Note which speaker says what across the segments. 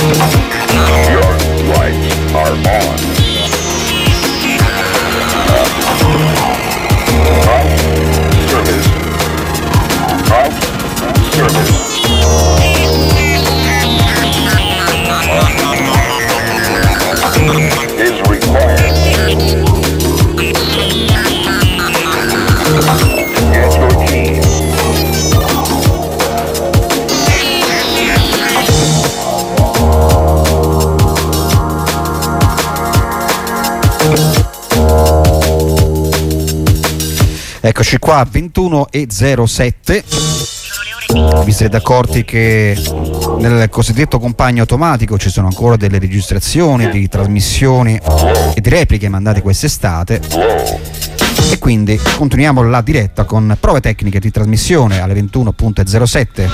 Speaker 1: Eccoci qua, 21:07. Vi siete accorti che nel cosiddetto compagno automatico ci sono ancora delle registrazioni di trasmissioni e di repliche mandate quest'estate, e quindi continuiamo la diretta con prove tecniche di trasmissione alle 21:07.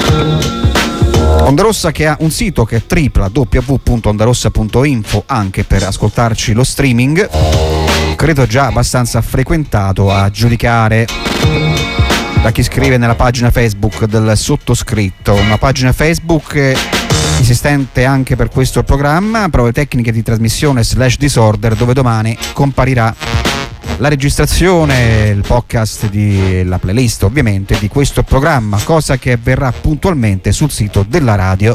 Speaker 1: Onda Rossa, che ha un sito che è www.ondarossa.info, anche per ascoltarci lo streaming, credo già abbastanza frequentato, a giudicare da chi scrive nella pagina Facebook del sottoscritto, una pagina Facebook esistente anche per questo programma, prove tecniche di trasmissione /disorder, dove domani comparirà la registrazione, il podcast, la playlist ovviamente di questo programma, cosa che avverrà puntualmente sul sito della radio.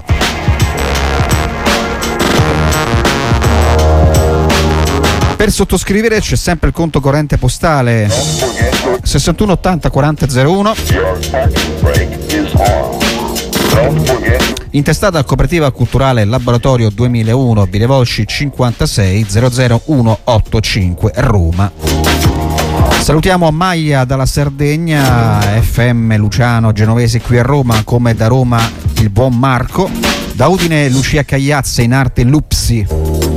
Speaker 1: Per sottoscrivere c'è sempre il conto corrente postale 6180 4001, intestata al Cooperativa Culturale Laboratorio 2001, Via Volsci 56 00185 Roma. Salutiamo Maia dalla Sardegna, FM Luciano Genovese qui a Roma, come da Roma il buon Marco, da Udine Lucia Cagliazza, in arte Lupsi.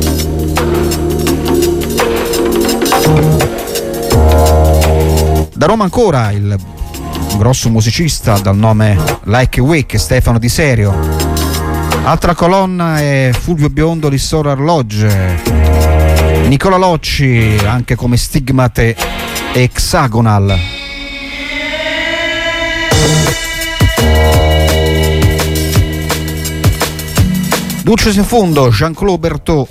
Speaker 1: Da Roma ancora il grosso musicista dal nome Like a Wick, Stefano Di Serio. Altra colonna è Fulvio Biondo di Solar Lodge, Nicola Locci anche come Stigmate e Hexagonal. Dulce Sefondo, Jean-Claude Berthaud.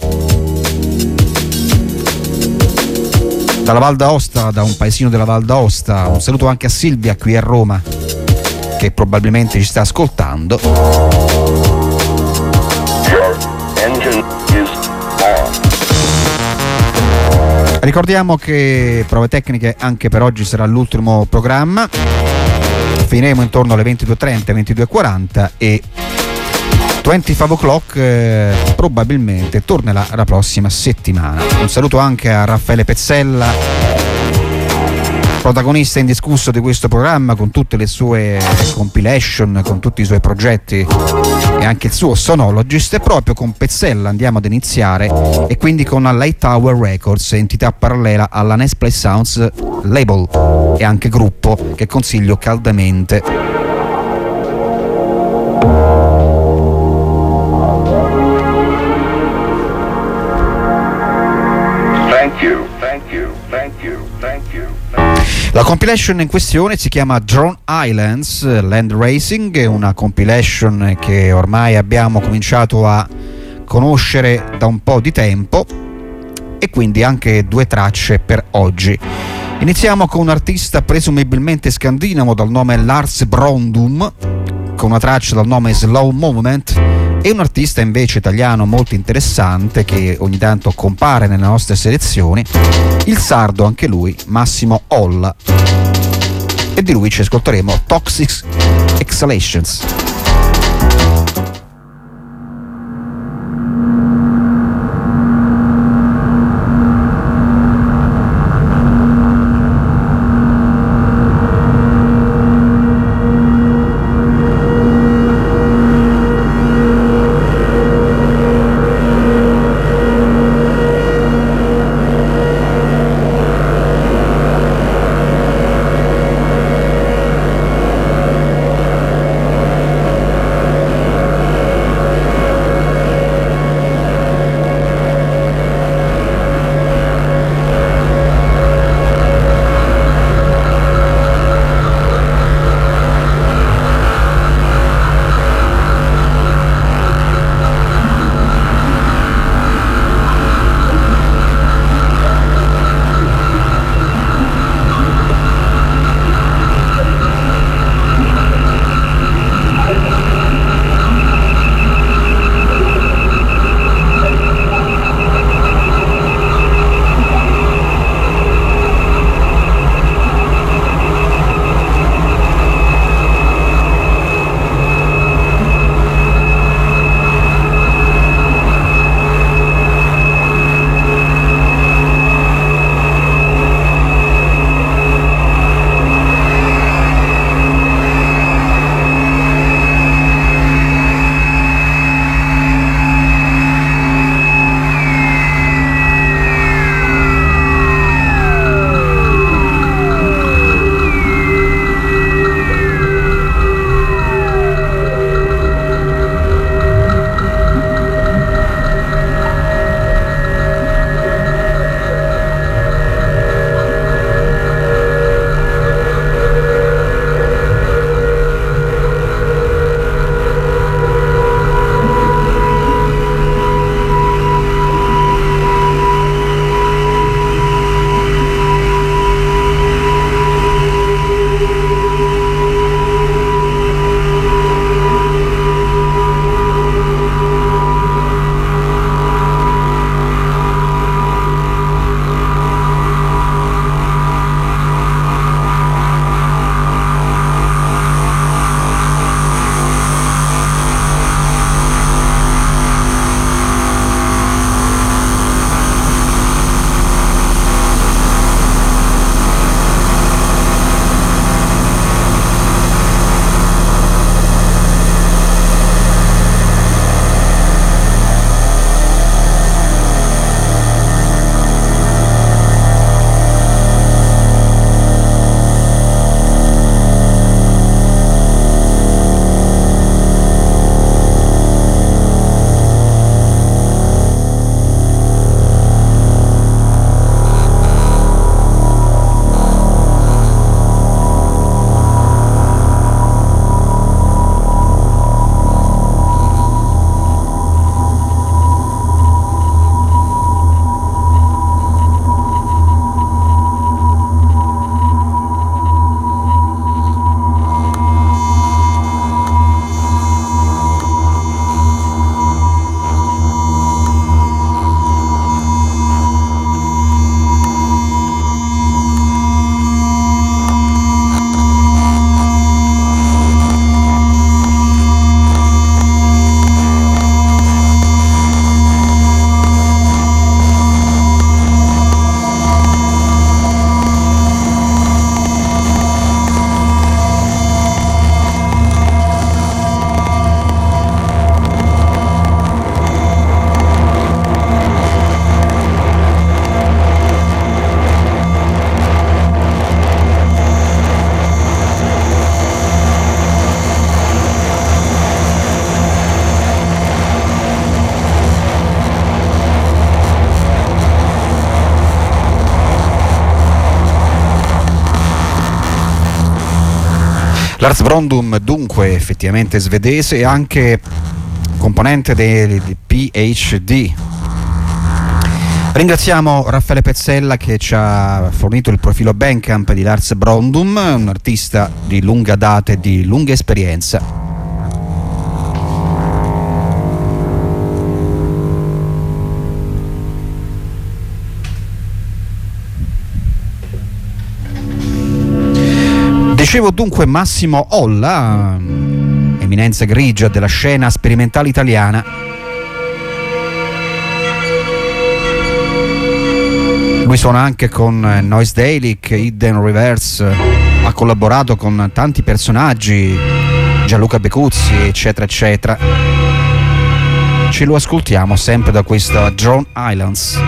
Speaker 1: Dalla Val d'Aosta, da un paesino della Val d'Aosta, un saluto anche a Silvia qui a Roma, che probabilmente ci sta ascoltando. Ricordiamo che prove tecniche anche per oggi sarà l'ultimo programma, finiremo intorno alle 22:30, 22:40 e 25 o'clock probabilmente tornerà la prossima settimana. Un saluto anche a Raffaele Pezzella, protagonista indiscusso di questo programma, con tutte le sue compilation, con tutti i suoi progetti e anche il suo Sonologist. E proprio con Pezzella andiamo ad iniziare, e quindi con la Light Tower Records, entità parallela alla Nesplay Sounds label e anche gruppo, che consiglio caldamente. La compilation in questione si chiama Drone Islands Land Racing, è una compilation che ormai abbiamo cominciato a conoscere da un po' di tempo, e quindi anche due tracce per oggi. Iniziamo con un artista presumibilmente scandinavo dal nome Lars Brondum, con una traccia dal nome Slow Movement, e un artista invece italiano molto interessante che ogni tanto compare nelle nostre selezioni, il sardo anche lui Massimo Olla, e di lui ci ascolteremo Toxic Exhalations. Lars Brondum, dunque effettivamente svedese e anche componente del PhD. Ringraziamo Raffaele Pezzella che ci ha fornito il profilo Bandcamp di Lars Brondum, un artista di lunga data e di lunga esperienza. Dicevo dunque Massimo Olla, eminenza grigia della scena sperimentale italiana. Lui suona anche con Noise Dailic, Hidden Reverse, ha collaborato con tanti personaggi, Gianluca Becuzzi, eccetera, eccetera. Ce lo ascoltiamo sempre da questa Drone Islands.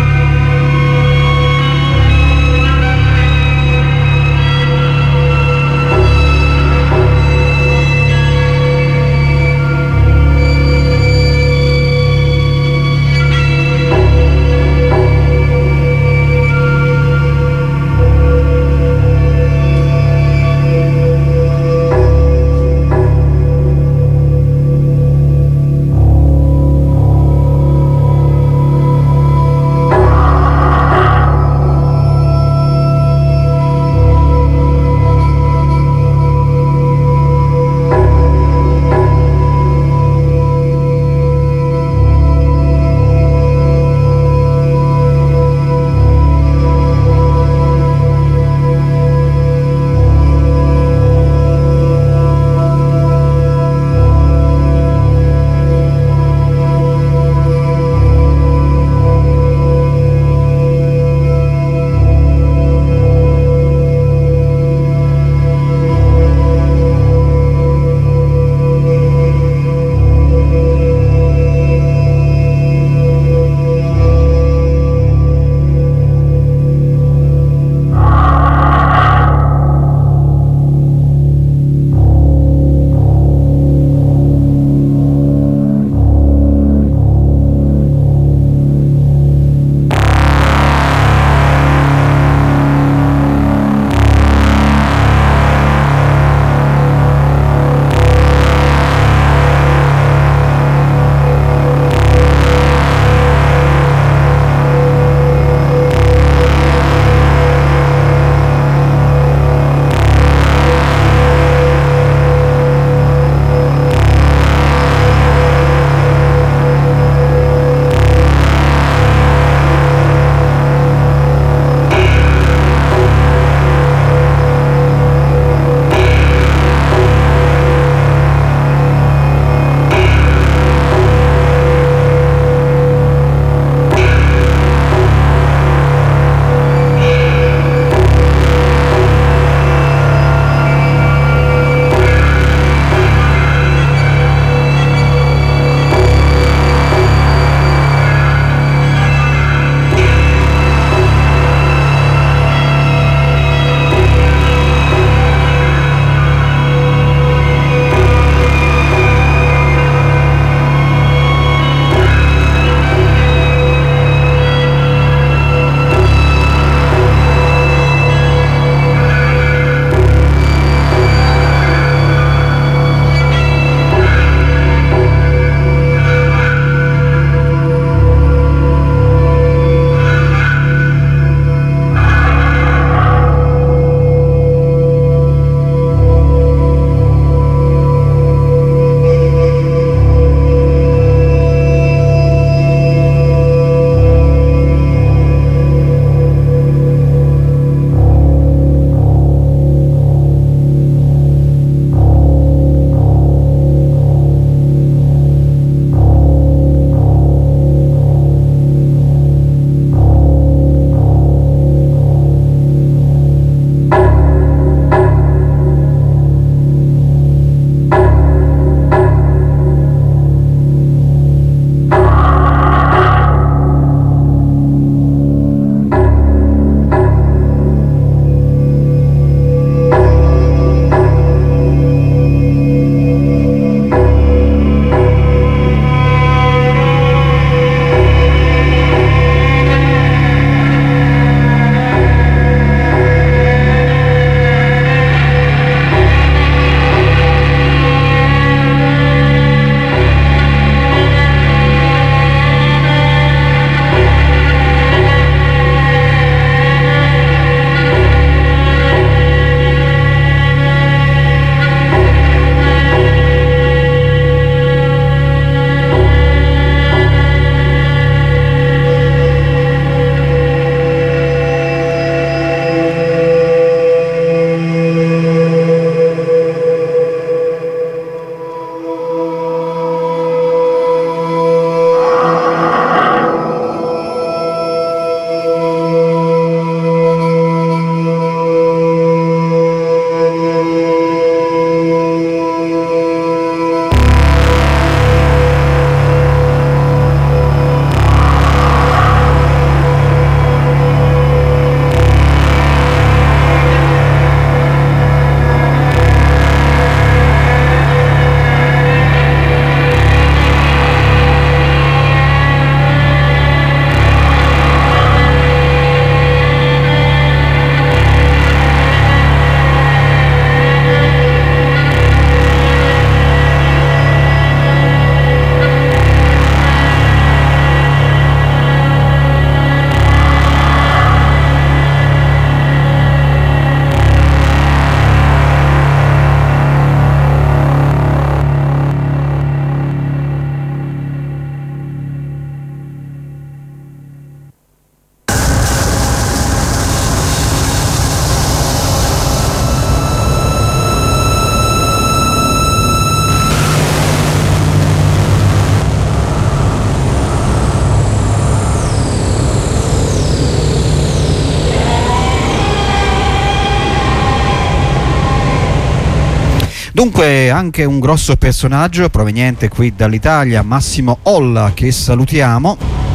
Speaker 1: Dunque anche un grosso personaggio proveniente qui dall'Italia, Massimo Olla, che salutiamo,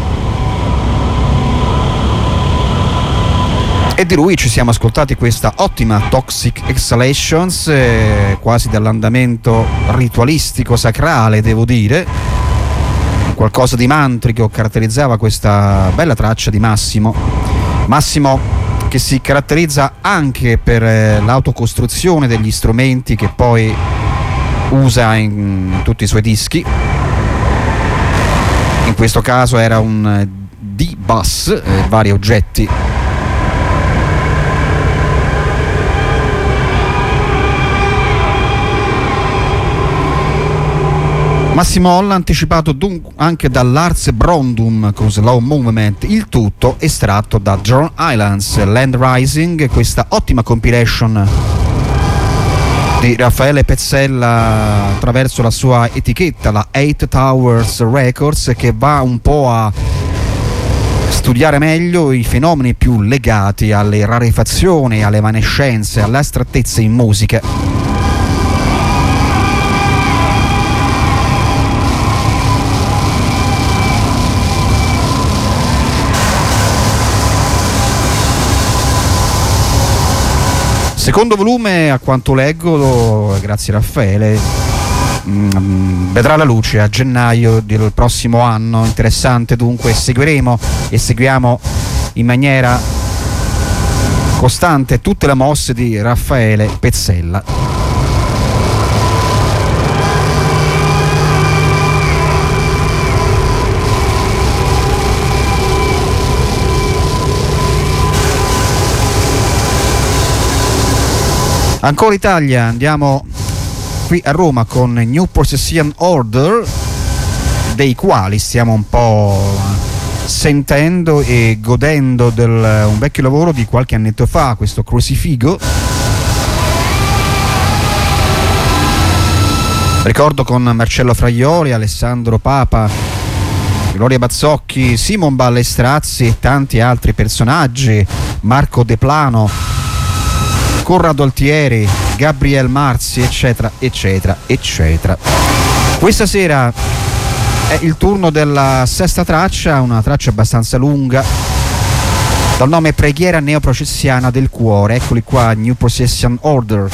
Speaker 1: e di lui ci siamo ascoltati questa ottima Toxic Exhalations, quasi dall'andamento ritualistico sacrale, devo dire, qualcosa di mantrico caratterizzava questa bella traccia di Massimo, che si caratterizza anche per l'autocostruzione degli strumenti che poi usa in tutti i suoi dischi. In questo caso era un D-Bus, vari oggetti. Massimo Olla anticipato dunque anche dall'Ars Brondum con Slow Movement, il tutto estratto da Drone Islands, Land Rising, questa ottima compilation di Raffaele Pezzella attraverso la sua etichetta, la Eight Towers Records, che va un po' a studiare meglio i fenomeni più legati alle rarefazioni, alle evanescenze, all'astrattezza in musica. Secondo volume, a quanto leggo, grazie Raffaele, vedrà la luce a gennaio del prossimo anno. Interessante, dunque seguiamo in maniera costante tutte le mosse di Raffaele Pezzella. Ancora Italia, andiamo qui a Roma con New Possession Order, dei quali stiamo un po' sentendo e godendo un vecchio lavoro di qualche annetto fa, questo Crucifigo. Ricordo con Marcello Fraioli, Alessandro Papa, Gloria Bazzocchi, Simon Ballestrazzi e tanti altri personaggi, Marco De Plano, Corrado Altieri, Gabriel Marzi, eccetera eccetera eccetera. Questa sera è il turno della sesta traccia, una traccia abbastanza lunga, dal nome Preghiera Neoprocessiana del Cuore. Eccoli qua, New Possession Order.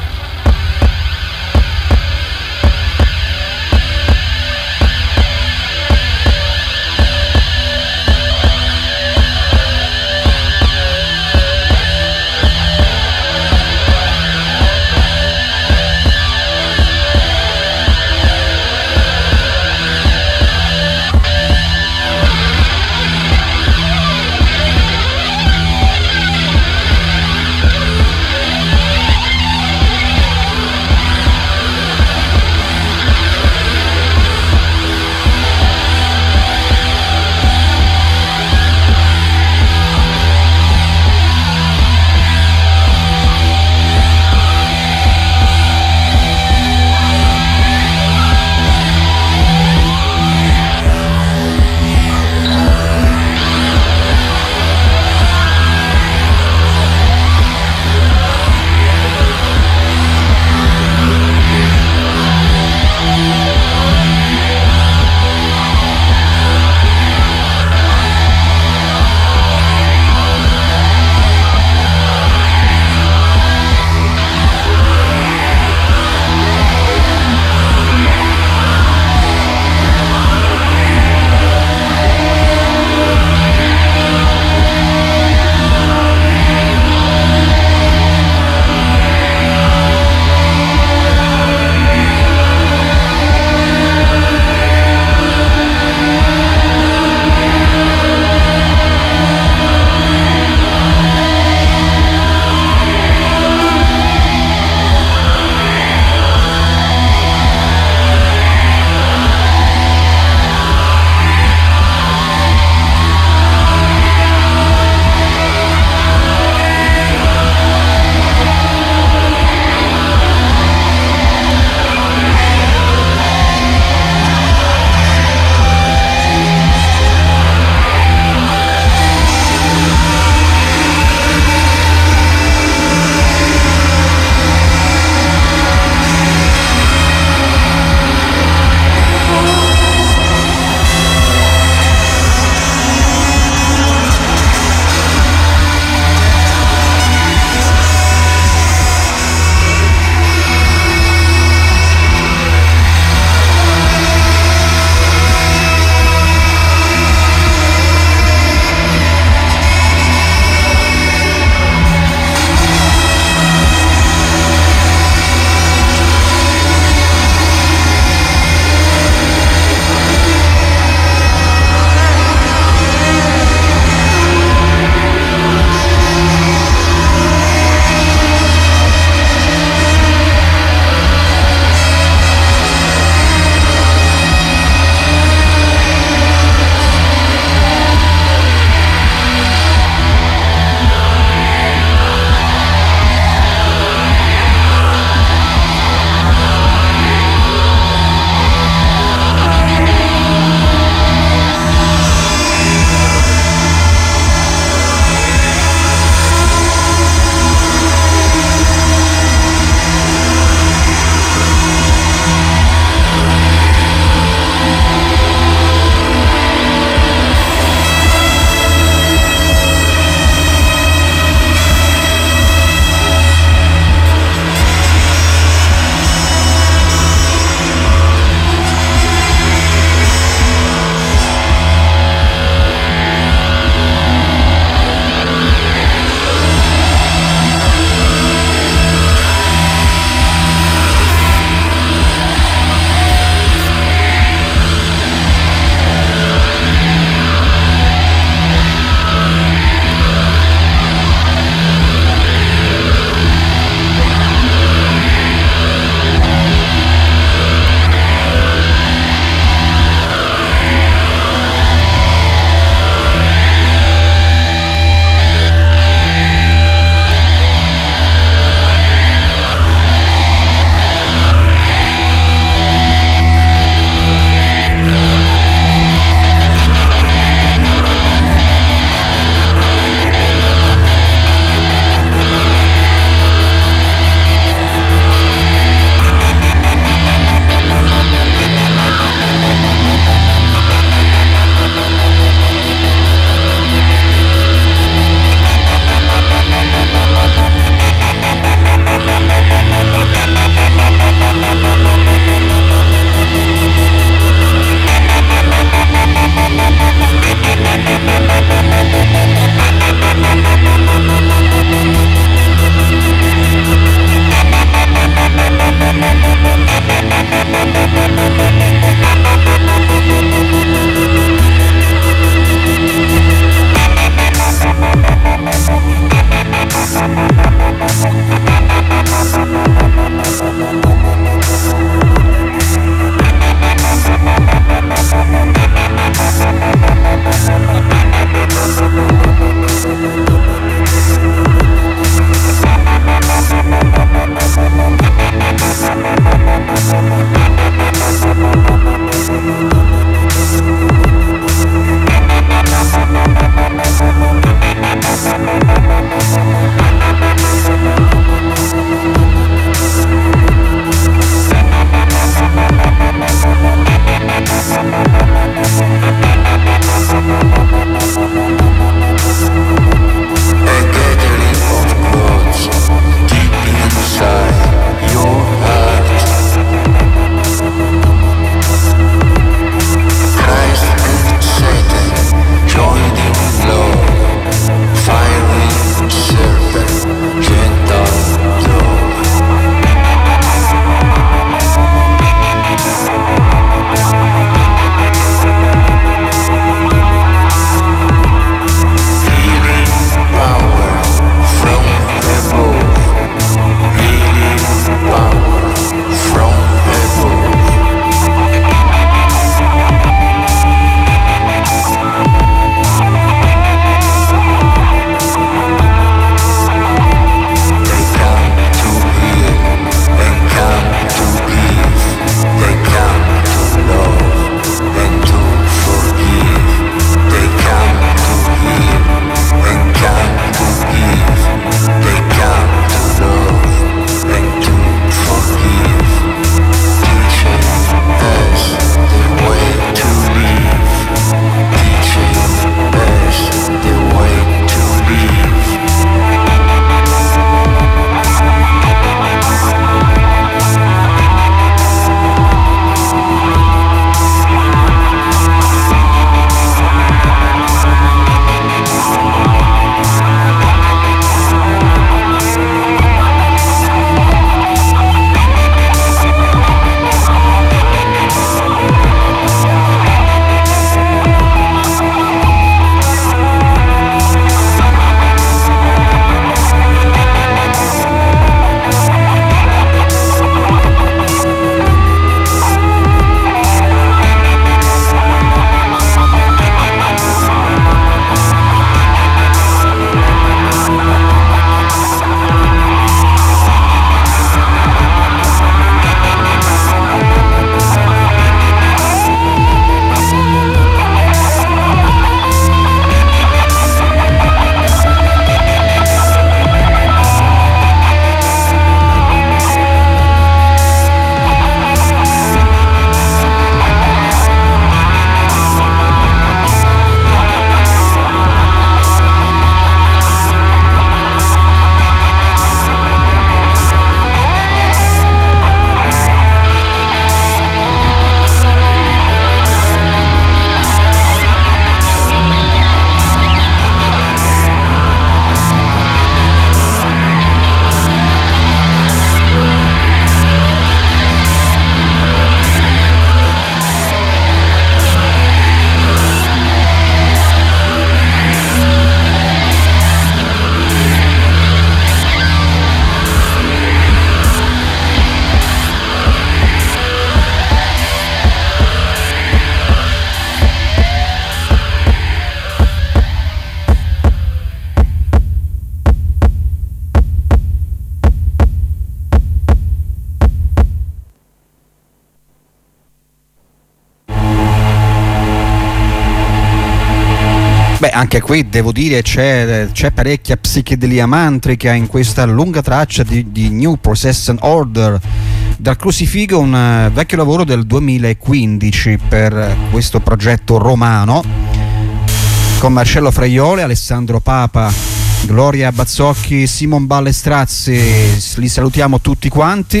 Speaker 1: Beh, anche qui devo dire c'è parecchia psichedelia mantrica in questa lunga traccia di New Possession Order. Dal Crucifigo, un vecchio lavoro del 2015 per questo progetto romano, con Marcello Fraiole, Alessandro Papa, Gloria Bazzocchi, Simon Ballestrazzi. Li salutiamo tutti quanti.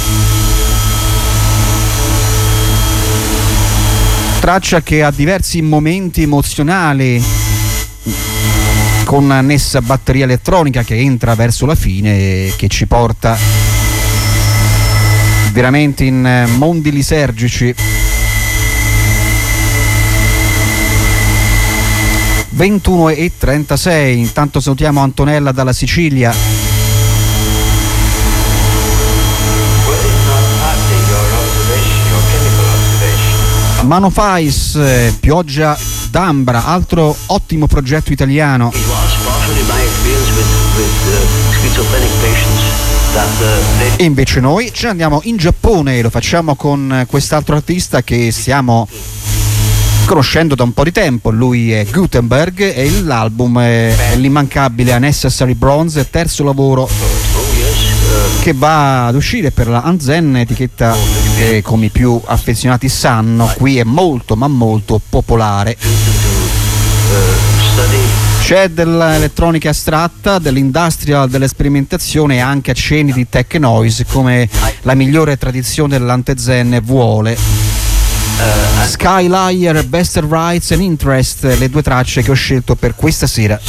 Speaker 1: Traccia che ha diversi momenti emozionali, con annessa batteria elettronica che entra verso la fine e che ci porta veramente in mondi lisergici. 21:36. Intanto salutiamo Antonella dalla Sicilia. Manofais, Pioggia d'Ambra, altro ottimo progetto italiano. E invece noi ce ne andiamo in Giappone e lo facciamo con quest'altro artista che stiamo conoscendo da un po' di tempo. Lui è Gutenberg e l'album è l'immancabile A Necessary Bronze, terzo lavoro che va ad uscire per la Anzen, etichetta che, come i più affezionati sanno, qui è molto ma molto popolare. C'è dell'elettronica astratta, dell'industrial, dell'esperimentazione e anche accenni di tech noise, come la migliore tradizione dell'antezen vuole. Skylier, Best Rights and Interest, le due tracce che ho scelto per questa sera.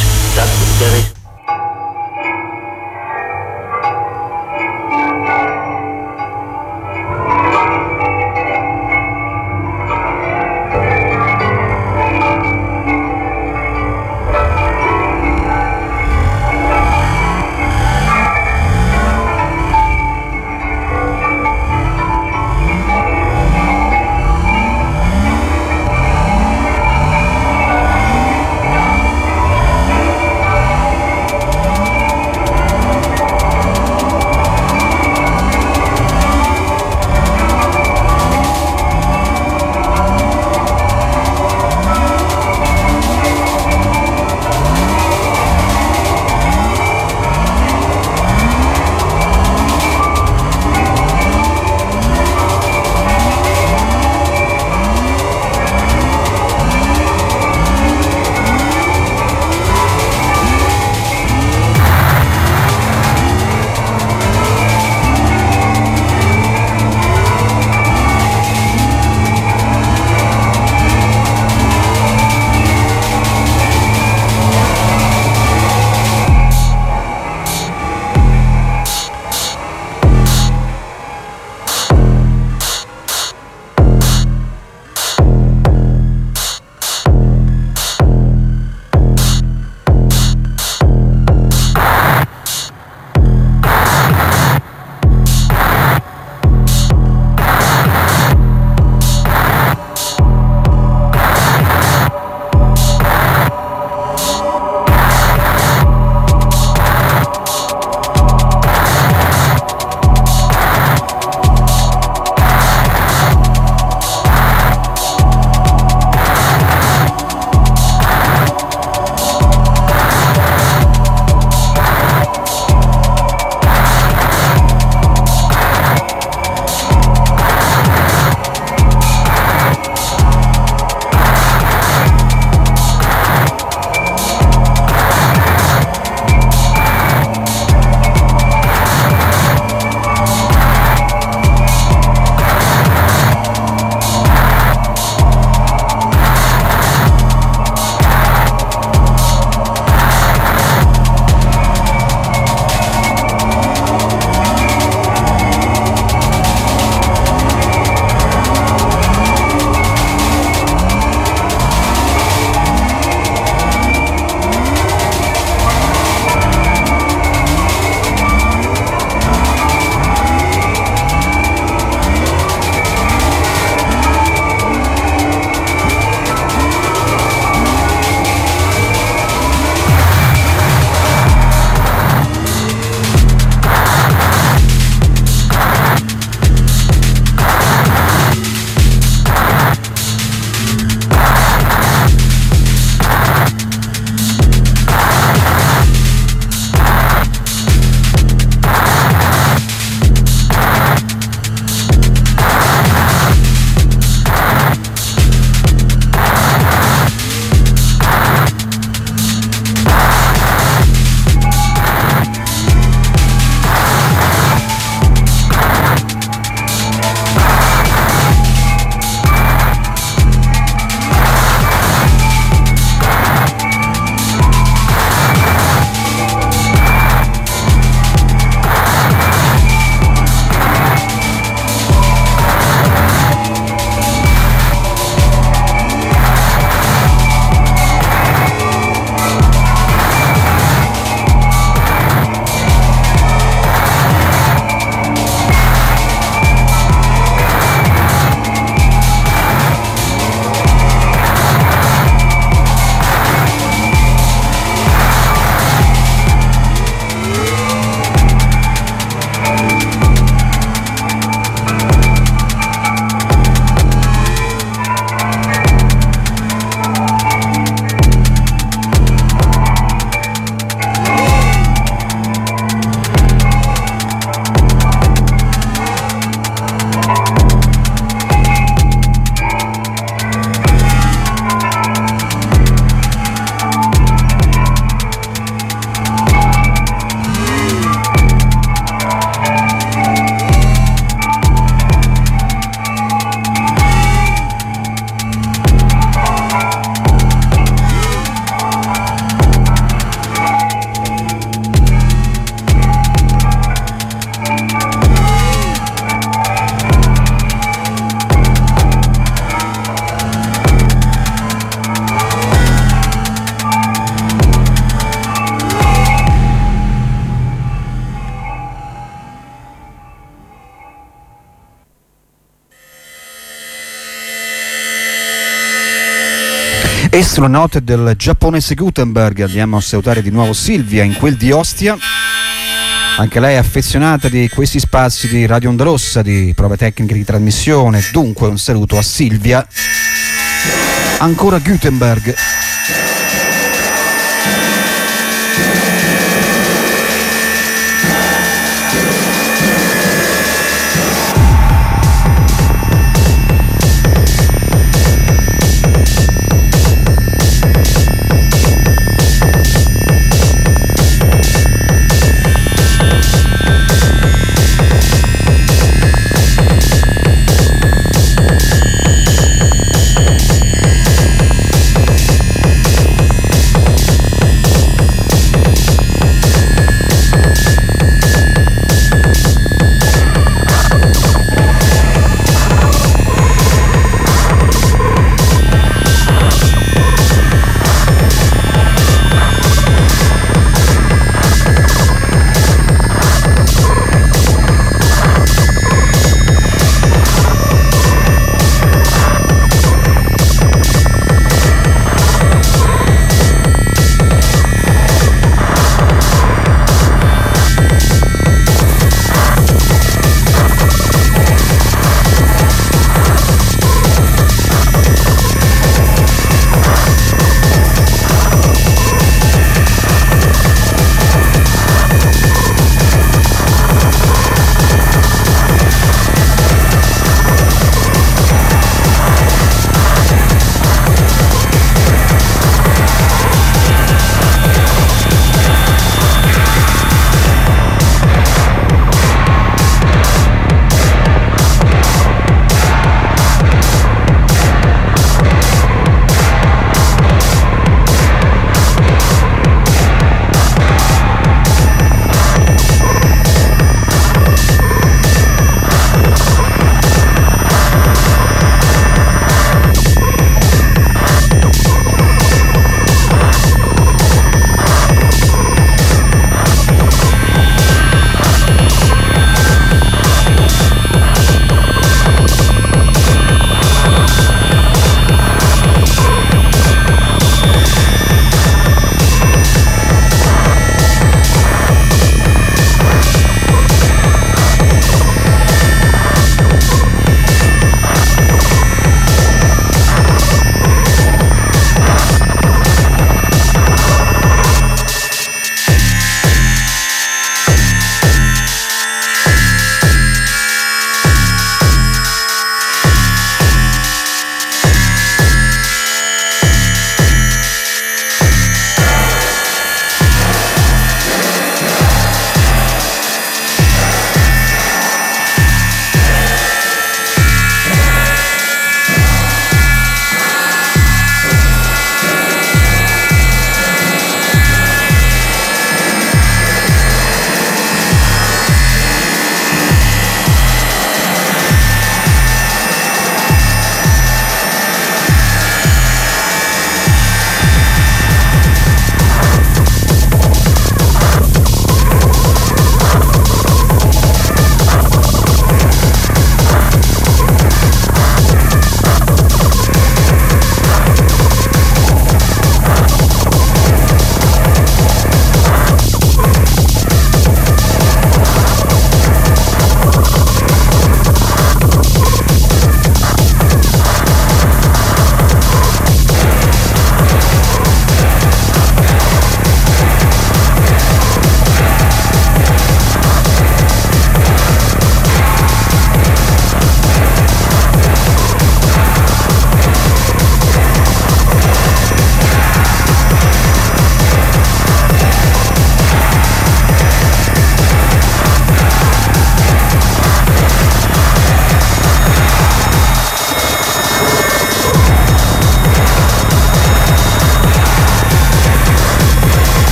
Speaker 1: E sulle note del giapponese Gutenberg andiamo a salutare di nuovo Silvia in quel di Ostia. Anche lei è affezionata di questi spazi di Radio Onda Rossa, di prove tecniche di trasmissione. Dunque un saluto a Silvia. Ancora Gutenberg.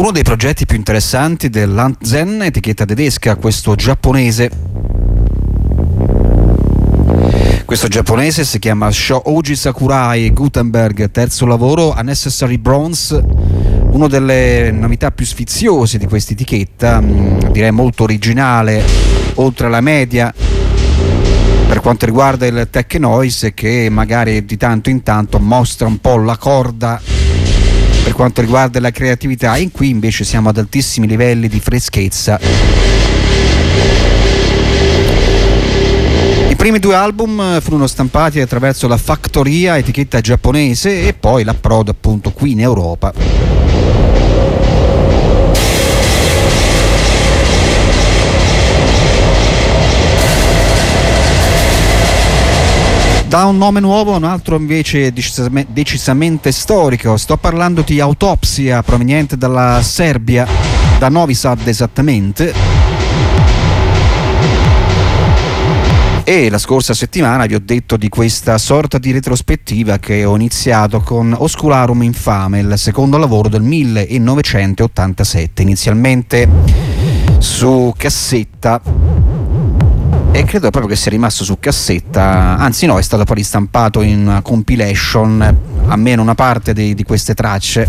Speaker 1: Uno dei progetti più interessanti dell'Antzen, etichetta tedesca, questo giapponese. Questo giapponese si chiama Shouji Sakurai Gutenberg, terzo lavoro, Unnecessary Bronze, una delle novità più sfiziose di questa etichetta, direi molto originale, oltre la media per quanto riguarda il tech noise, che magari di tanto in tanto mostra un po' la corda per quanto riguarda la creatività, e qui invece siamo ad altissimi livelli di freschezza. I primi due album furono stampati attraverso la Factoria, etichetta giapponese, e poi l'approdo appunto qui in Europa. Da un nome nuovo a un altro invece decisamente storico. Sto parlando di Autopsia, proveniente dalla Serbia, da Novi Sad esattamente. E la scorsa settimana vi ho detto di questa sorta di retrospettiva che ho iniziato con Oscularum Infame, il secondo lavoro del 1987, inizialmente su cassetta, e credo proprio che sia rimasto su cassetta, anzi no, è stato poi ristampato in una compilation, almeno una parte di queste tracce.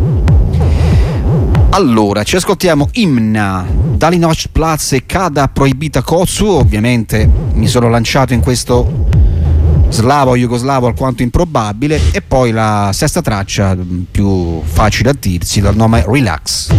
Speaker 1: Allora, ci ascoltiamo Imna, Dalinoch Platz e Kada Proibita Kotsu. Ovviamente mi sono lanciato in questo slavo-jugoslavo alquanto improbabile, e poi la sesta traccia, più facile a dirsi, dal nome Relax.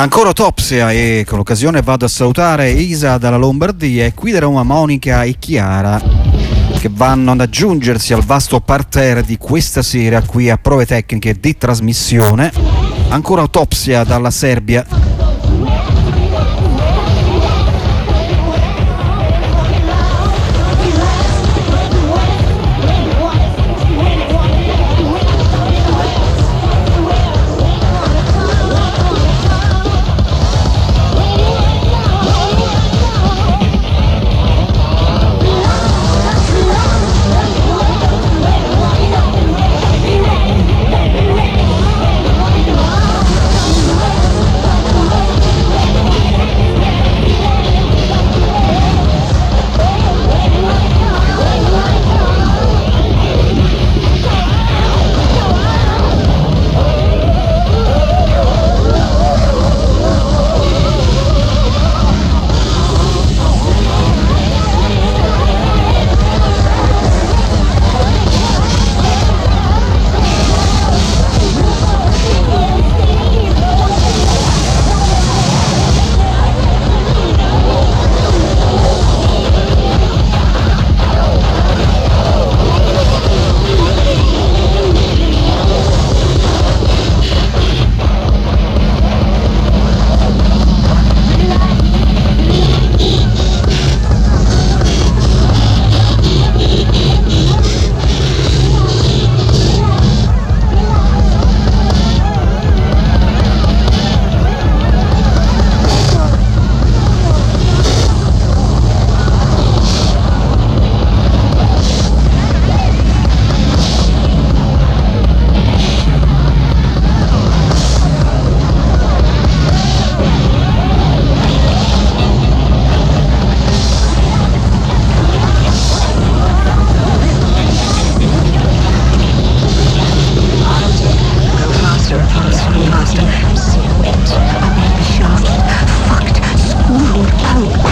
Speaker 1: Ancora Autopsia, e con l'occasione vado a salutare Isa dalla Lombardia e qui da Roma Monica e Chiara, che vanno ad aggiungersi al vasto parterre di questa sera qui a Prove Tecniche di trasmissione. Ancora Autopsia dalla Serbia.